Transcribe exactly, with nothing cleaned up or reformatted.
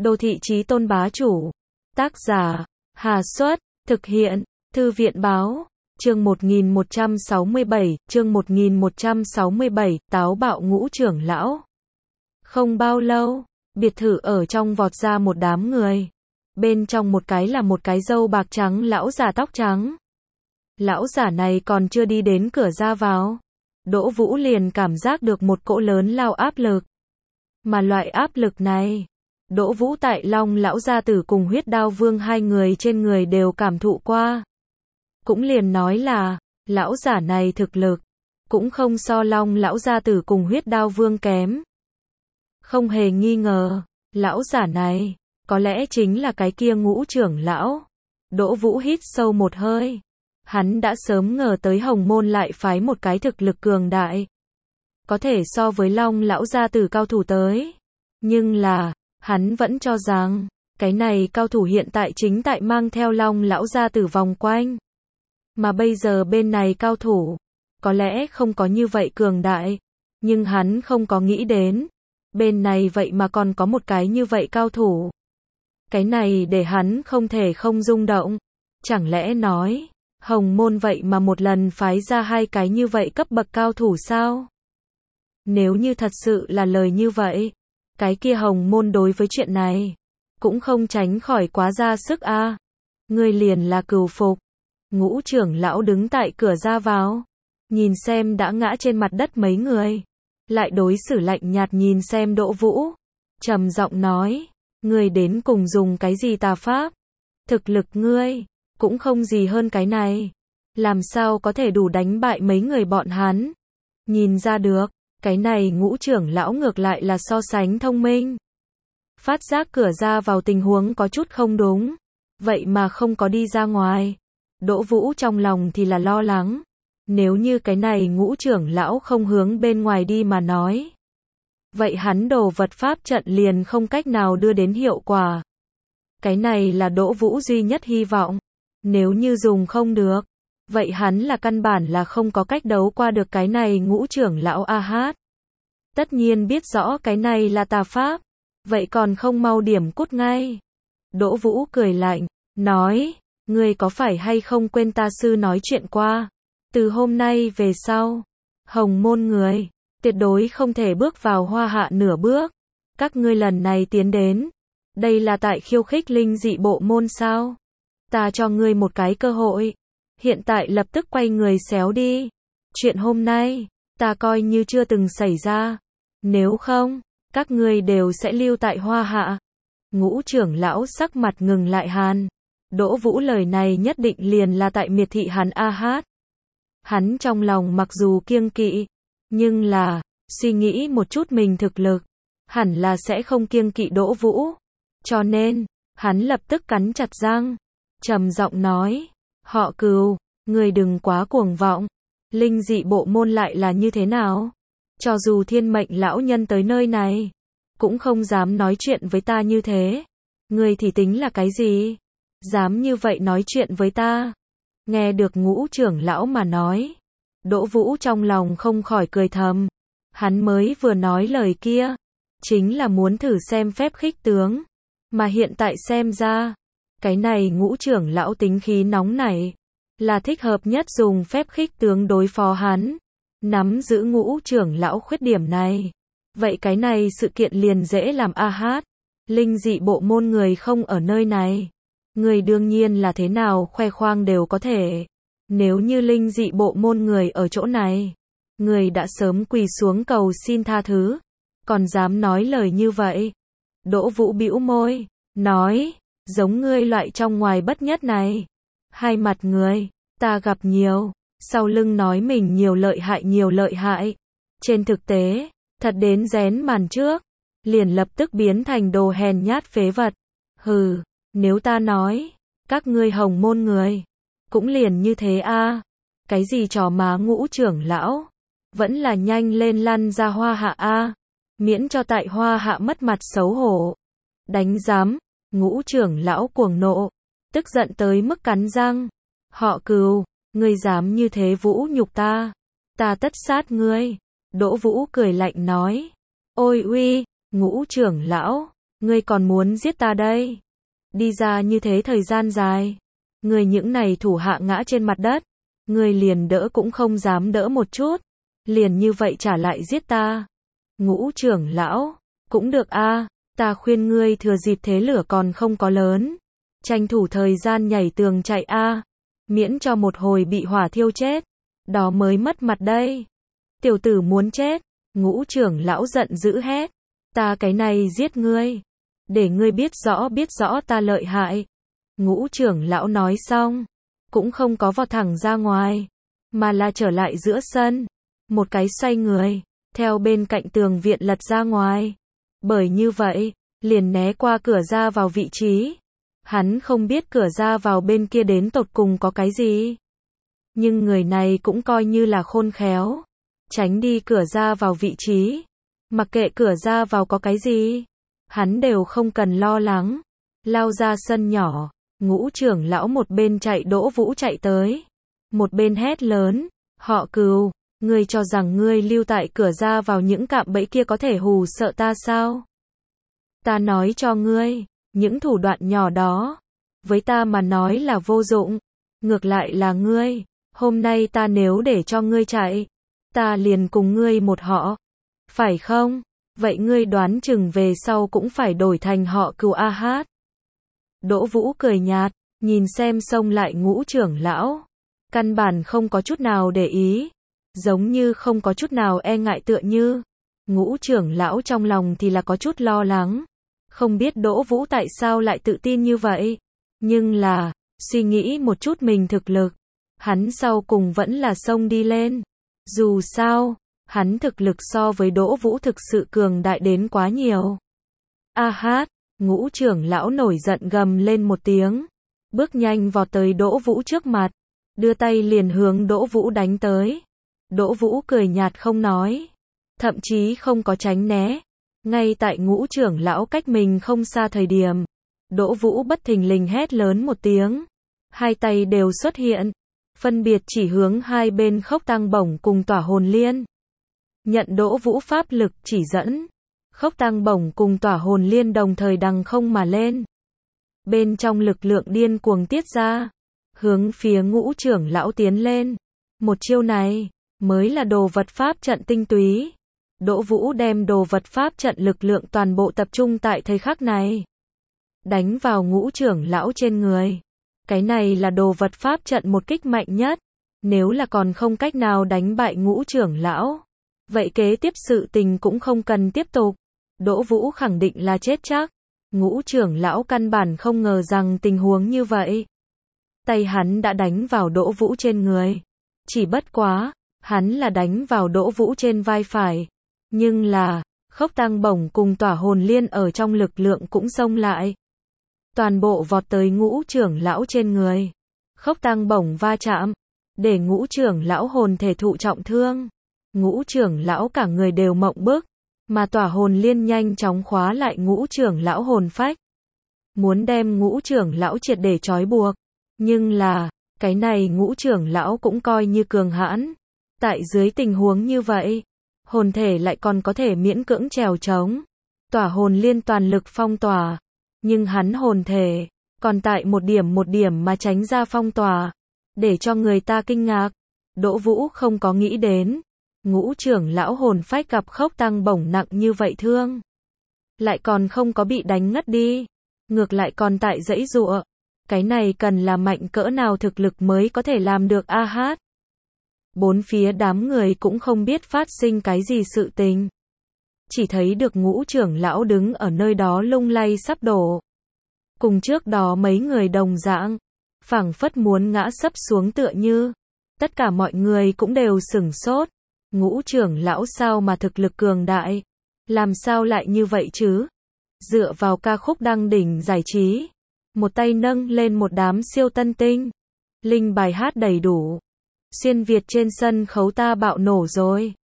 Đô thị chí tôn bá chủ. Tác giả, Hà Xuất, thực hiện, Thư viện báo. Chương một nghìn một trăm sáu mươi bảy, chương một nghìn một trăm sáu mươi bảy, táo bạo ngũ trưởng lão. Không bao lâu, biệt thự ở trong vọt ra một đám người. Bên trong một cái là một cái râu bạc trắng lão già tóc trắng. Lão giả này còn chưa đi đến cửa ra vào. Đỗ Vũ liền cảm giác được một cỗ lớn lao áp lực. Mà loại áp lực này, Đỗ Vũ tại Long lão gia tử cùng Huyết Đao Vương hai người trên người đều cảm thụ qua. Cũng liền nói là, lão giả này thực lực, cũng không so Long lão gia tử cùng Huyết Đao Vương kém. Không hề nghi ngờ, lão giả này, có lẽ chính là cái kia ngũ trưởng lão. Đỗ Vũ hít sâu một hơi. Hắn đã sớm ngờ tới Hồng Môn lại phái một cái thực lực cường đại. Có thể so với Long lão gia tử cao thủ tới. Nhưng là, hắn vẫn cho rằng, cái này cao thủ hiện tại chính tại mang theo Long lão gia tử vòng quanh. Mà bây giờ bên này cao thủ, có lẽ không có như vậy cường đại. Nhưng hắn không có nghĩ đến, bên này vậy mà còn có một cái như vậy cao thủ. Cái này để hắn không thể không rung động. Chẳng lẽ nói, Hồng Môn vậy mà một lần phái ra hai cái như vậy cấp bậc cao thủ sao? Nếu như thật sự là lời như vậy, cái kia Hồng Môn đối với chuyện này, cũng không tránh khỏi quá ra sức a. À. Ngươi liền là cừu phục. Ngũ trưởng lão đứng tại cửa ra vào, nhìn xem đã ngã trên mặt đất mấy người, lại đối xử lạnh nhạt nhìn xem Đỗ Vũ, trầm giọng nói, ngươi đến cùng dùng cái gì tà pháp? Thực lực ngươi cũng không gì hơn cái này, làm sao có thể đủ đánh bại mấy người bọn hắn? Nhìn ra được, cái này ngũ trưởng lão ngược lại là so sánh thông minh. Phát giác cửa ra vào tình huống có chút không đúng, vậy mà không có đi ra ngoài. Đỗ Vũ trong lòng thì là lo lắng, nếu như cái này ngũ trưởng lão không hướng bên ngoài đi mà nói, vậy hắn đồ vật pháp trận liền không cách nào đưa đến hiệu quả. Cái này là Đỗ Vũ duy nhất hy vọng. Nếu như dùng không được, vậy hắn là căn bản là không có cách đấu qua được cái này ngũ trưởng lão A Hát. Tất nhiên biết rõ cái này là tà pháp, vậy còn không mau điểm cút ngay. Đỗ Vũ cười lạnh, nói, ngươi có phải hay không quên ta sư nói chuyện qua, từ hôm nay về sau, Hồng Môn người, tuyệt đối không thể bước vào Hoa Hạ nửa bước. Các ngươi lần này tiến đến, đây là tại khiêu khích linh dị bộ môn sao? Ta cho ngươi một cái cơ hội, hiện tại lập tức quay người xéo đi. Chuyện hôm nay, ta coi như chưa từng xảy ra. Nếu không, các ngươi đều sẽ lưu tại Hoa Hạ. Ngũ trưởng lão sắc mặt ngừng lại hàn. Đỗ Vũ lời này nhất định liền là tại miệt thị hắn A Hát. Hắn trong lòng mặc dù kiêng kỵ, nhưng là, suy nghĩ một chút mình thực lực, hẳn là sẽ không kiêng kỵ Đỗ Vũ. Cho nên, hắn lập tức cắn chặt răng, trầm giọng nói, họ Cừu, người đừng quá cuồng vọng. Linh dị bộ môn lại là như thế nào? Cho dù thiên mệnh lão nhân tới nơi này, cũng không dám nói chuyện với ta như thế. Người thì tính là cái gì? Dám như vậy nói chuyện với ta? Nghe được ngũ trưởng lão mà nói, Đỗ Vũ trong lòng không khỏi cười thầm. Hắn mới vừa nói lời kia, chính là muốn thử xem phép khích tướng. Mà hiện tại xem ra, cái này ngũ trưởng lão tính khí nóng nảy, là thích hợp nhất dùng phép khích tướng đối phó hắn. Nắm giữ ngũ trưởng lão khuyết điểm này, vậy cái này sự kiện liền dễ làm A Hát. Linh dị bộ môn người không ở nơi này, người đương nhiên là thế nào khoe khoang đều có thể. Nếu như linh dị bộ môn người ở chỗ này, người đã sớm quỳ xuống cầu xin tha thứ, còn dám nói lời như vậy. Đỗ Vũ bĩu môi, nói, giống ngươi loại trong ngoài bất nhất này, hai mặt người, ta gặp nhiều, sau lưng nói mình nhiều lợi hại nhiều lợi hại. Trên thực tế, thật đến rén màn trước, liền lập tức biến thành đồ hèn nhát phế vật. Hừ, nếu ta nói, các ngươi Hồng Môn người, cũng liền như thế a. À. Cái gì trò má ngũ trưởng lão, vẫn là nhanh lên lăn ra Hoa Hạ a, à. Miễn cho tại Hoa Hạ mất mặt xấu hổ. Đánh giám, ngũ trưởng lão cuồng nộ, tức giận tới mức cắn răng. Họ Cừu, ngươi dám như thế vũ nhục ta, ta tất sát ngươi. Đỗ Vũ cười lạnh nói, ôi uy, ngũ trưởng lão, Ngươi còn muốn giết ta đây? Đi ra như thế thời gian dài. Ngươi những này thủ hạ ngã trên mặt đất. Ngươi liền đỡ cũng không dám đỡ một chút. Liền như vậy trả lại giết ta. Ngũ trưởng lão, cũng được a, ta khuyên ngươi thừa dịp thế lửa còn không có lớn. Tranh thủ thời gian nhảy tường chạy a, miễn cho một hồi bị hỏa thiêu chết. Đó mới mất mặt đây. Tiểu tử muốn chết. Ngũ trưởng lão giận dữ hét. Ta cái này giết ngươi. Để ngươi biết rõ biết rõ ta lợi hại. Ngũ trưởng lão nói xong. Cũng không có vọt thẳng ra ngoài. Mà là trở lại giữa sân. Một cái xoay người. Theo bên cạnh tường viện lật ra ngoài. Bởi như vậy. Liền né qua cửa ra vào vị trí. Hắn không biết cửa ra vào bên kia đến tột cùng có cái gì. Nhưng người này cũng coi như là khôn khéo. Tránh đi cửa ra vào vị trí. Mặc kệ cửa ra vào có cái gì. Hắn đều không cần lo lắng. Lao ra sân nhỏ. Ngũ trưởng lão một bên chạy Đỗ Vũ chạy tới. Một bên hét lớn. Họ Cừu, ngươi cho rằng ngươi lưu tại cửa ra vào những cạm bẫy kia có thể hù sợ ta sao? Ta nói cho ngươi, những thủ đoạn nhỏ đó. Với ta mà nói là vô dụng. Ngược lại là ngươi. Hôm nay ta nếu để cho ngươi chạy. Ta liền cùng ngươi một họ. Phải không? Vậy ngươi đoán chừng về sau cũng phải đổi thành họ Cừu a hát. Đỗ Vũ cười nhạt, nhìn xem xông lại ngũ trưởng lão. Căn bản không có chút nào để ý. Giống như không có chút nào e ngại tựa như. Ngũ trưởng lão trong lòng thì là có chút lo lắng. Không biết Đỗ Vũ tại sao lại tự tin như vậy. Nhưng là, suy nghĩ một chút mình thực lực. Hắn sau cùng vẫn là xông đi lên. Dù sao, hắn thực lực so với Đỗ Vũ thực sự cường đại đến quá nhiều. A hát, ngũ trưởng lão nổi giận gầm lên một tiếng. Bước nhanh vọt tới Đỗ Vũ trước mặt. Đưa tay liền hướng Đỗ Vũ đánh tới. Đỗ Vũ cười nhạt không nói. Thậm chí không có tránh né. Ngay tại ngũ trưởng lão cách mình không xa thời điểm. Đỗ Vũ bất thình lình hét lớn một tiếng. Hai tay đều xuất hiện. Phân biệt chỉ hướng hai bên Khốc Tăng Bổng cùng Tỏa Hồn Liên. Nhận Đỗ Vũ pháp lực chỉ dẫn. Khốc Tăng Bổng cùng Tỏa Hồn Liên đồng thời đằng không mà lên. Bên trong lực lượng điên cuồng tiết ra. Hướng phía ngũ trưởng lão tiến lên. Một chiêu này, mới là đồ vật pháp trận tinh túy. Đỗ Vũ đem đồ vật pháp trận lực lượng toàn bộ tập trung tại thời khắc này. Đánh vào ngũ trưởng lão trên người. Cái này là đồ vật pháp trận một kích mạnh nhất. Nếu là còn không cách nào đánh bại ngũ trưởng lão. Vậy kế tiếp sự tình cũng không cần tiếp tục. Đỗ Vũ khẳng định là chết chắc. Ngũ trưởng lão căn bản không ngờ rằng tình huống như vậy. Tay hắn đã đánh vào Đỗ Vũ trên người. Chỉ bất quá, hắn là đánh vào Đỗ Vũ trên vai phải. Nhưng là, Khốc Tăng Bổng cùng Tỏa Hồn Liên ở trong lực lượng cũng xông lại. Toàn bộ vọt tới ngũ trưởng lão trên người. Khốc Tăng Bổng va chạm. Để ngũ trưởng lão hồn thể thụ trọng thương. Ngũ trưởng lão cả người đều mộng bức. Mà Tỏa Hồn Liên nhanh chóng khóa lại ngũ trưởng lão hồn phách. Muốn đem ngũ trưởng lão triệt để trói buộc. Nhưng là, cái này ngũ trưởng lão cũng coi như cường hãn. Tại dưới tình huống như vậy, hồn thể lại còn có thể miễn cưỡng trèo trống. Tỏa Hồn Liên toàn lực phong tỏa. Nhưng hắn hồn thể, còn tại một điểm một điểm mà tránh ra phong tỏa. Để cho người ta kinh ngạc. Đỗ Vũ không có nghĩ đến. Ngũ trưởng lão hồn phách gặp Khốc Tăng Bổng nặng như vậy thương. Lại còn không có bị đánh ngất đi. Ngược lại còn tại dãy giụa. Cái này cần là mạnh cỡ nào thực lực mới có thể làm được a hát. Bốn phía đám người cũng không biết phát sinh cái gì sự tình. Chỉ thấy được ngũ trưởng lão đứng ở nơi đó lung lay sắp đổ. Cùng trước đó mấy người đồng dạng. Phảng phất muốn ngã sấp xuống tựa như. Tất cả mọi người cũng đều sửng sốt. Ngũ trưởng lão sao mà thực lực cường đại. Làm sao lại như vậy chứ? Dựa vào ca khúc đăng đỉnh giải trí. Một tay nâng lên một đám siêu tân tinh. Linh bài hát đầy đủ. Xuyên Việt trên sân khấu ta bạo nổ rồi.